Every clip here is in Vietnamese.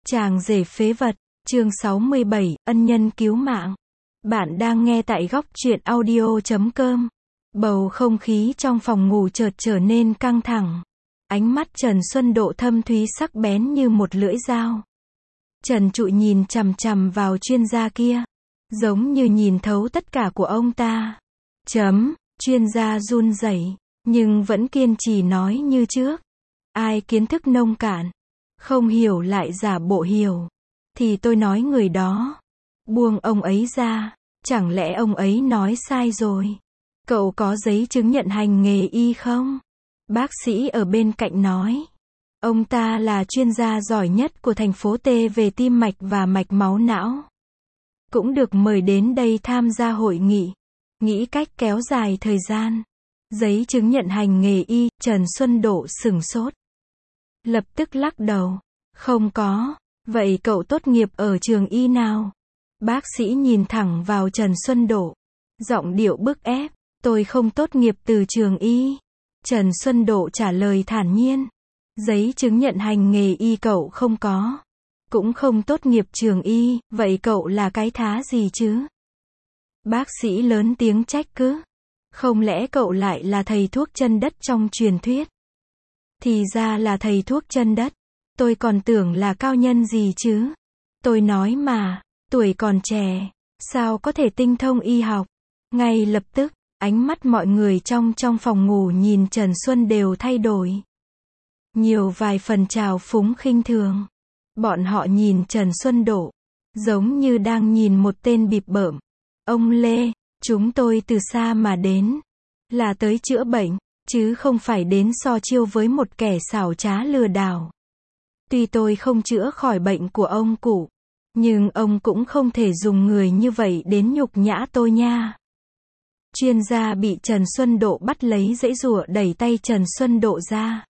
Chàng rể phế vật, chương 67, ân nhân cứu mạng. Bạn đang nghe tại góc truyện audio.com. Bầu không khí trong phòng ngủ chợt trở nên căng thẳng. Ánh mắt Trần Xuân Độ thâm thúy sắc bén như một lưỡi dao. Trần Trụi nhìn chằm chằm vào chuyên gia kia, giống như nhìn thấu tất cả của ông ta. Chuyên gia run rẩy, nhưng vẫn kiên trì nói như trước. Ai kiến thức nông cạn, không hiểu lại giả bộ hiểu, thì tôi nói người đó. Buông ông ấy ra, chẳng lẽ ông ấy nói sai rồi? Cậu có giấy chứng nhận hành nghề y không? Bác sĩ ở bên cạnh nói. Ông ta là chuyên gia giỏi nhất của thành phố T về tim mạch và mạch máu não. Cũng được mời đến đây tham gia hội nghị, nghĩ cách kéo dài thời gian. Giấy chứng nhận hành nghề y, Trần Xuân Độ sửng sốt. Lập tức lắc đầu. Không có. Vậy cậu tốt nghiệp ở trường y nào? Bác sĩ nhìn thẳng vào Trần Xuân Độ, giọng điệu bức ép. Tôi không tốt nghiệp từ trường y. Trần Xuân Độ trả lời thản nhiên. Giấy chứng nhận hành nghề y cậu không có. Cũng không tốt nghiệp trường y, vậy cậu là cái thá gì chứ? Bác sĩ lớn tiếng trách cứ. Không lẽ cậu lại là thầy thuốc chân đất trong truyền thuyết? Thì ra là thầy thuốc chân đất. Tôi còn tưởng là cao nhân gì chứ. Tôi nói mà, tuổi còn trẻ, sao có thể tinh thông y học? Ngay lập tức, ánh mắt mọi người trong phòng ngủ nhìn Trần Xuân đều thay đổi. Nhiều vài phần trào phúng khinh thường. Bọn họ nhìn Trần Xuân Độ, giống như đang nhìn một tên bịp bợm. Ông Lê, chúng tôi từ xa mà đến, là tới chữa bệnh, chứ không phải đến so chiêu với một kẻ xảo trá lừa đảo. Tuy tôi không chữa khỏi bệnh của ông cụ, nhưng ông cũng không thể dùng người như vậy đến nhục nhã tôi nha. Chuyên gia bị Trần Xuân Độ bắt lấy giãy giụa đẩy tay Trần Xuân Độ ra.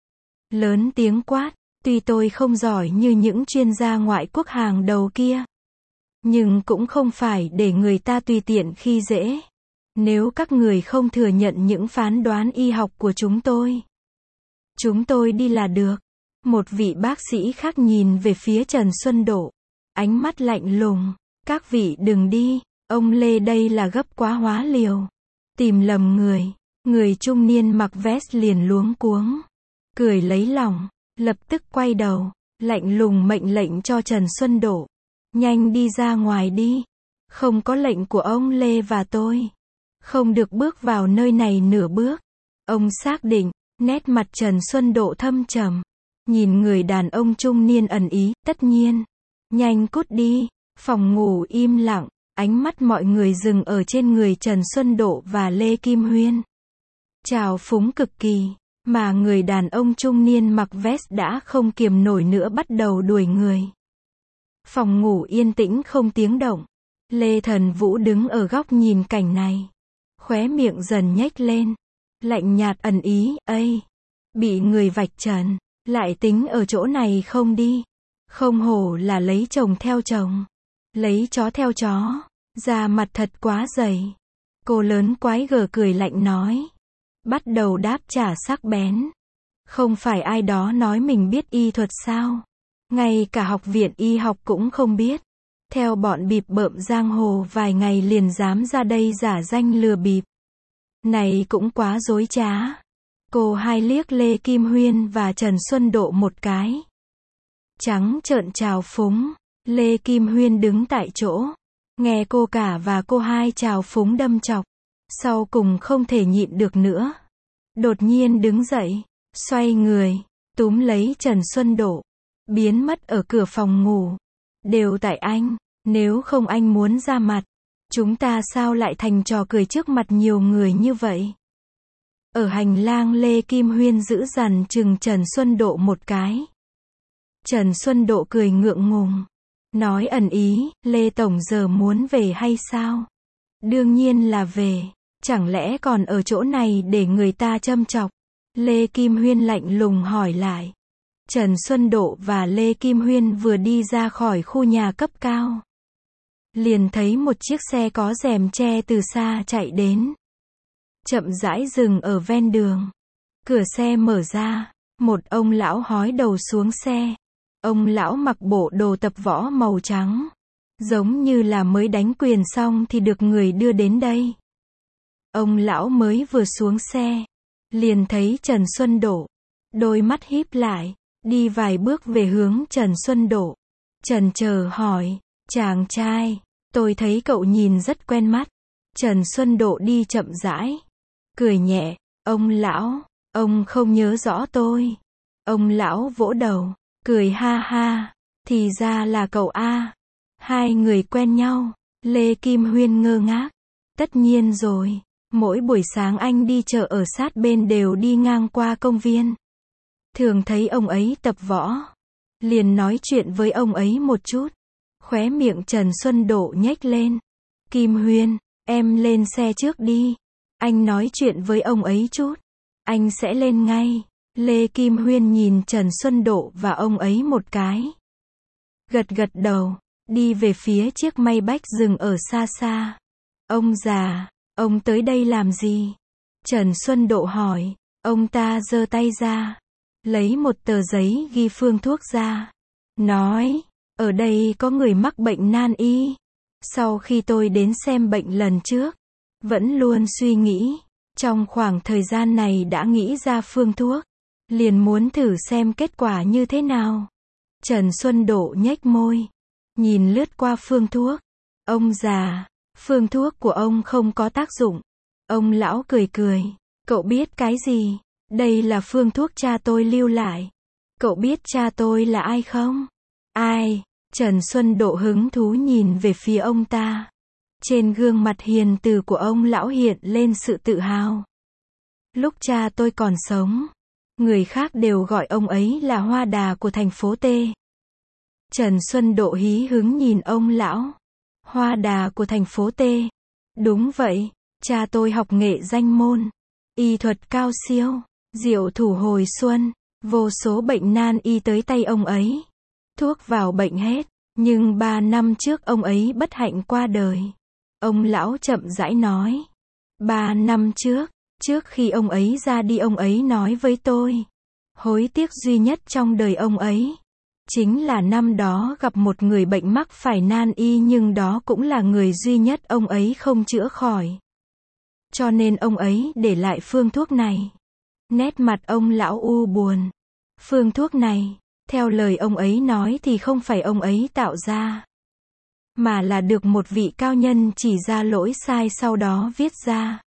Lớn tiếng quát, tuy tôi không giỏi như những chuyên gia ngoại quốc hàng đầu kia, nhưng cũng không phải để người ta tùy tiện khi dễ. Nếu các người không thừa nhận những phán đoán y học của chúng tôi đi là được. Một vị bác sĩ khác nhìn về phía Trần Xuân Độ, ánh mắt lạnh lùng. Các vị đừng đi, ông Lê đây là gấp quá hóa liều. Tìm lầm người. Người trung niên mặc vest liền luống cuống, cười lấy lòng, lập tức quay đầu, lạnh lùng mệnh lệnh cho Trần Xuân Độ. Nhanh đi ra ngoài đi. Không có lệnh của ông Lê và tôi, không được bước vào nơi này nửa bước. Ông xác định. Nét mặt Trần Xuân Độ thâm trầm. Nhìn người đàn ông trung niên ẩn ý, tất nhiên. Nhanh cút đi. Phòng ngủ im lặng, ánh mắt mọi người dừng ở trên người Trần Xuân Độ và Lê Kim Huyên. Trào phúng cực kỳ, mà người đàn ông trung niên mặc vest đã không kiềm nổi nữa bắt đầu đuổi người. Phòng ngủ yên tĩnh không tiếng động. Lê Thần Vũ đứng ở góc nhìn cảnh này. Khóe miệng dần nhếch lên. Lạnh nhạt ẩn ý, ây, bị người vạch trần, lại tính ở chỗ này không đi. Không hổ là lấy chồng theo chồng, lấy chó theo chó, da mặt thật quá dày. Cô lớn quái gở cười lạnh nói. Bắt đầu đáp trả sắc bén. Không phải ai đó nói mình biết y thuật sao? Ngay cả học viện y học cũng không biết. Theo bọn bịp bợm giang hồ vài ngày liền dám ra đây giả danh lừa bịp. Này cũng quá dối trá. Cô hai liếc Lê Kim Huyên và Trần Xuân Độ một cái. Trắng trợn trào phúng. Lê Kim Huyên đứng tại chỗ, nghe cô cả và cô hai trào phúng đâm chọc. Sau cùng không thể nhịn được nữa. Đột nhiên đứng dậy, xoay người, túm lấy Trần Xuân Độ, biến mất ở cửa phòng ngủ. Đều tại anh, nếu không anh muốn ra mặt, chúng ta sao lại thành trò cười trước mặt nhiều người như vậy? Ở hành lang Lê Kim Huyên giữ dằn chừng Trần Xuân Độ một cái. Trần Xuân Độ cười ngượng ngùng, nói ẩn ý, Lê Tổng giờ muốn về hay sao? Đương nhiên là về, chẳng lẽ còn ở chỗ này để người ta châm chọc? Lê Kim Huyên lạnh lùng hỏi lại. Trần Xuân Độ và Lê Kim Huyên vừa đi ra khỏi khu nhà cấp cao, liền thấy một chiếc xe có rèm che từ xa chạy đến. Chậm rãi dừng ở ven đường. Cửa xe mở ra, một ông lão hói đầu xuống xe. Ông lão mặc bộ đồ tập võ màu trắng, giống như là mới đánh quyền xong thì được người đưa đến đây. Ông lão mới vừa xuống xe, liền thấy Trần Xuân Độ, đôi mắt híp lại, đi vài bước về hướng Trần Xuân Độ. Trần chờ hỏi, chàng trai, tôi thấy cậu nhìn rất quen mắt. Trần Xuân Độ đi chậm rãi, cười nhẹ, ông lão, ông không nhớ rõ tôi. Ông lão vỗ đầu, cười ha ha, thì ra là cậu a. Hai người quen nhau. Lê Kim Huyên ngơ ngác, tất nhiên rồi, mỗi buổi sáng anh đi chợ ở sát bên đều đi ngang qua công viên. Thường thấy ông ấy tập võ, liền nói chuyện với ông ấy một chút. Khóe miệng Trần Xuân Độ nhếch lên. Kim Huyên, em lên xe trước đi. Anh nói chuyện với ông ấy chút. Anh sẽ lên ngay. Lê Kim Huyên nhìn Trần Xuân Độ và ông ấy một cái. Gật gật đầu, đi về phía chiếc Maybach dừng ở xa xa. Ông già, ông tới đây làm gì? Trần Xuân Độ hỏi. Ông ta giơ tay ra, lấy một tờ giấy ghi phương thuốc ra. Nói, ở đây có người mắc bệnh nan y. Sau khi tôi đến xem bệnh lần trước, vẫn luôn suy nghĩ. Trong khoảng thời gian này đã nghĩ ra phương thuốc, liền muốn thử xem kết quả như thế nào. Trần Xuân Độ nhếch môi, nhìn lướt qua phương thuốc. Ông già, phương thuốc của ông không có tác dụng. Ông lão cười cười. Cậu biết cái gì? Đây là phương thuốc cha tôi lưu lại. Cậu biết cha tôi là ai không? Ai? Trần Xuân Độ hứng thú nhìn về phía ông ta. Trên gương mặt hiền từ của ông lão hiện lên sự tự hào. Lúc cha tôi còn sống, người khác đều gọi ông ấy là Hoa Đà của thành phố T. Trần Xuân Độ hí hứng nhìn ông lão. Hoa Đà của thành phố T. Đúng vậy, cha tôi học nghệ danh môn, y thuật cao siêu, diệu thủ hồi xuân, vô số bệnh nan y tới tay ông ấy. Thuốc vào bệnh hết, nhưng 3 năm trước ông ấy bất hạnh qua đời. Ông lão chậm rãi nói. 3 năm trước khi ông ấy ra đi ông ấy nói với tôi. Hối tiếc duy nhất trong đời ông ấy, chính là năm đó gặp một người bệnh mắc phải nan y nhưng đó cũng là người duy nhất ông ấy không chữa khỏi. Cho nên ông ấy để lại phương thuốc này. Nét mặt ông lão u buồn. Phương thuốc này, theo lời ông ấy nói thì không phải ông ấy tạo ra, mà là được một vị cao nhân chỉ ra lỗi sai sau đó viết ra.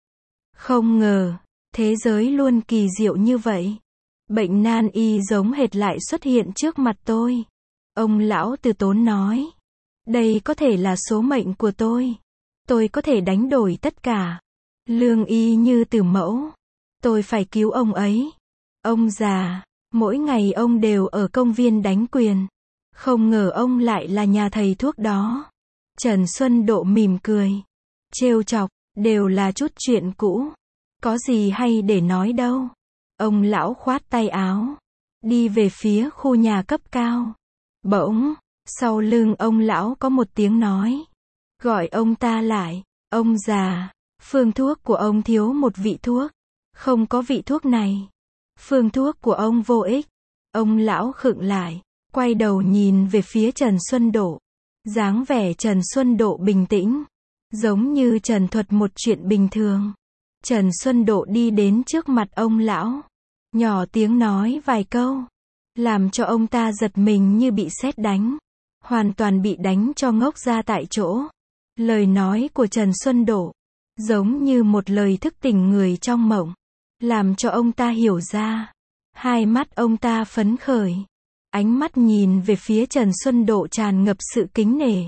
Không ngờ, thế giới luôn kỳ diệu như vậy. Bệnh nan y giống hệt lại xuất hiện trước mặt tôi. Ông lão từ tốn nói. Đây có thể là số mệnh của tôi. Tôi có thể đánh đổi tất cả. Lương y như từ mẫu. Tôi phải cứu ông ấy. Ông già, mỗi ngày ông đều ở công viên đánh quyền. Không ngờ ông lại là nhà thầy thuốc đó. Trần Xuân Độ mỉm cười, trêu chọc, đều là chút chuyện cũ. Có gì hay để nói đâu. Ông lão khoát tay áo, đi về phía khu nhà cấp cao. Bỗng, sau lưng ông lão có một tiếng nói. Gọi ông ta lại. Ông già, phương thuốc của ông thiếu một vị thuốc. Không có vị thuốc này. Phương thuốc của ông vô ích. Ông lão khựng lại, quay đầu nhìn về phía Trần Xuân Độ. Dáng vẻ Trần Xuân Độ bình tĩnh, giống như trần thuật một chuyện bình thường. Trần Xuân Độ đi đến trước mặt ông lão, nhỏ tiếng nói vài câu, làm cho ông ta giật mình như bị sét đánh, hoàn toàn bị đánh cho ngốc ra tại chỗ. Lời nói của Trần Xuân Độ, giống như một lời thức tỉnh người trong mộng, làm cho ông ta hiểu ra. Hai mắt ông ta phấn khởi, ánh mắt nhìn về phía Trần Xuân Độ tràn ngập sự kính nể.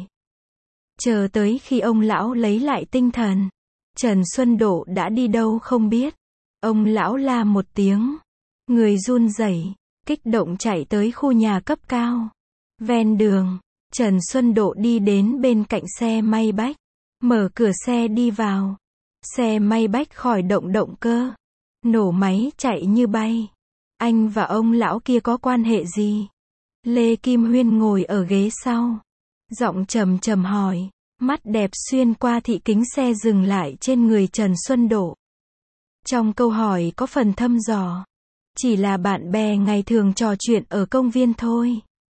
Chờ tới khi ông lão lấy lại tinh thần, Trần Xuân Độ đã đi đâu không biết. Ông lão la một tiếng, người run rẩy, kích động chạy tới khu nhà cấp cao. Ven đường, Trần Xuân Độ đi đến bên cạnh xe Maybach, mở cửa xe đi vào. Xe Maybach khởi động động cơ, nổ máy chạy như bay. Anh và ông lão kia có quan hệ gì? Lê Kim Huyên ngồi ở ghế sau, giọng trầm trầm hỏi, mắt đẹp xuyên qua thị kính xe dừng lại trên người Trần Xuân Độ. Trong câu hỏi có phần thăm dò, chỉ là bạn bè ngày thường trò chuyện ở công viên thôi.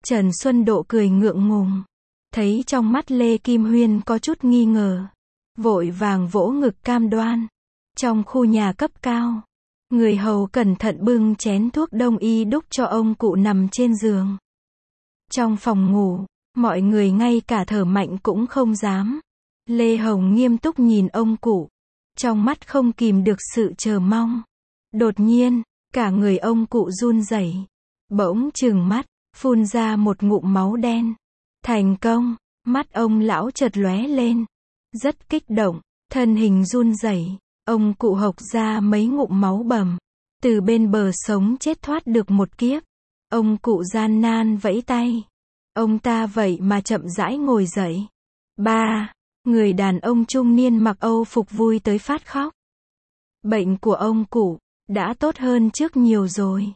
Trần Xuân Độ cười ngượng ngùng. Thấy trong mắt Lê Kim Huyên có chút nghi ngờ. Vội vàng vỗ ngực cam đoan. Trong khu nhà cấp cao, người hầu cẩn thận bưng chén thuốc đông y đúc cho ông cụ nằm trên giường. Trong phòng ngủ, mọi người ngay cả thở mạnh cũng không dám. Lê Hồng nghiêm túc nhìn ông cụ, trong mắt không kìm được sự chờ mong. Đột nhiên, cả người ông cụ run rẩy, bỗng trừng mắt, phun ra một ngụm máu đen. Thành công, mắt ông lão chợt lóe lên, rất kích động, thân hình run rẩy, ông cụ hộc ra mấy ngụm máu bầm, từ bên bờ sống chết thoát được một kiếp. Ông cụ gian nan vẫy tay. Ông ta vậy mà chậm rãi ngồi dậy. Ba, người đàn ông trung niên mặc Âu phục vui tới phát khóc. Bệnh của ông cụ đã tốt hơn trước nhiều rồi.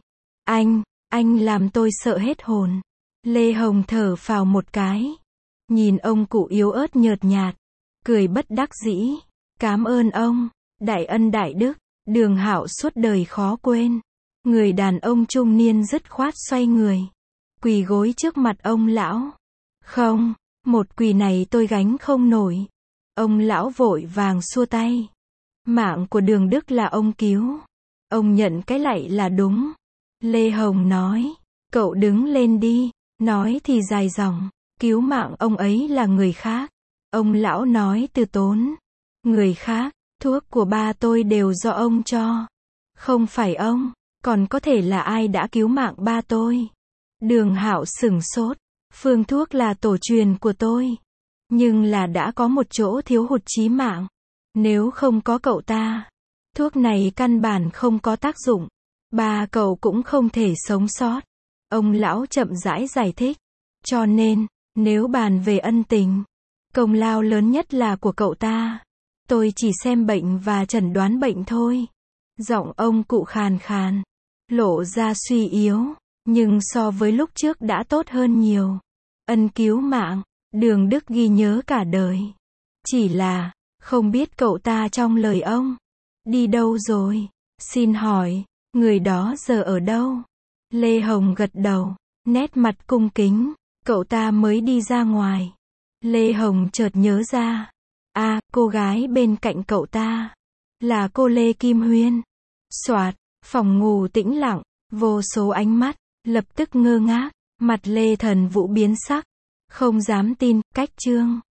Anh làm tôi sợ hết hồn. Lê Hồng thở phào một cái. Nhìn ông cụ yếu ớt nhợt nhạt, cười bất đắc dĩ. Cảm ơn ông, đại ân đại đức, Đường Hạo suốt đời khó quên. Người đàn ông trung niên dứt khoát xoay người, quỳ gối trước mặt ông lão. Không, một quỳ này tôi gánh không nổi. Ông lão vội vàng xua tay. Mạng của Đường Đức là ông cứu. Ông nhận cái lạy là đúng. Lê Hồng nói, cậu đứng lên đi. Nói thì dài dòng, cứu mạng ông ấy là người khác. Ông lão nói từ tốn. Người khác, thuốc của ba tôi đều do ông cho. Không phải ông, còn có thể là ai đã cứu mạng ba tôi? Đường Hạo sửng sốt. Phương thuốc là tổ truyền của tôi. Nhưng là đã có một chỗ thiếu hụt chí mạng. Nếu không có cậu ta, thuốc này căn bản không có tác dụng. Ba cậu cũng không thể sống sót. Ông lão chậm rãi giải thích. Cho nên, nếu bàn về ân tình, công lao lớn nhất là của cậu ta. Tôi chỉ xem bệnh và chẩn đoán bệnh thôi. Giọng ông cụ khàn khàn, lộ ra suy yếu, nhưng so với lúc trước đã tốt hơn nhiều. Ân cứu mạng, Đường Đức ghi nhớ cả đời. Chỉ là, không biết cậu ta trong lời ông đi đâu rồi? Xin hỏi, người đó giờ ở đâu? Lê Hồng gật đầu, nét mặt cung kính. Cậu ta mới đi ra ngoài. Lê Hồng chợt nhớ ra. Cô gái bên cạnh cậu ta là cô Lê Kim Huyên. Soạt, phòng ngủ tĩnh lặng, vô số ánh mắt lập tức ngơ ngác, mặt Lê Thần Vũ biến sắc, không dám tin. Cách chương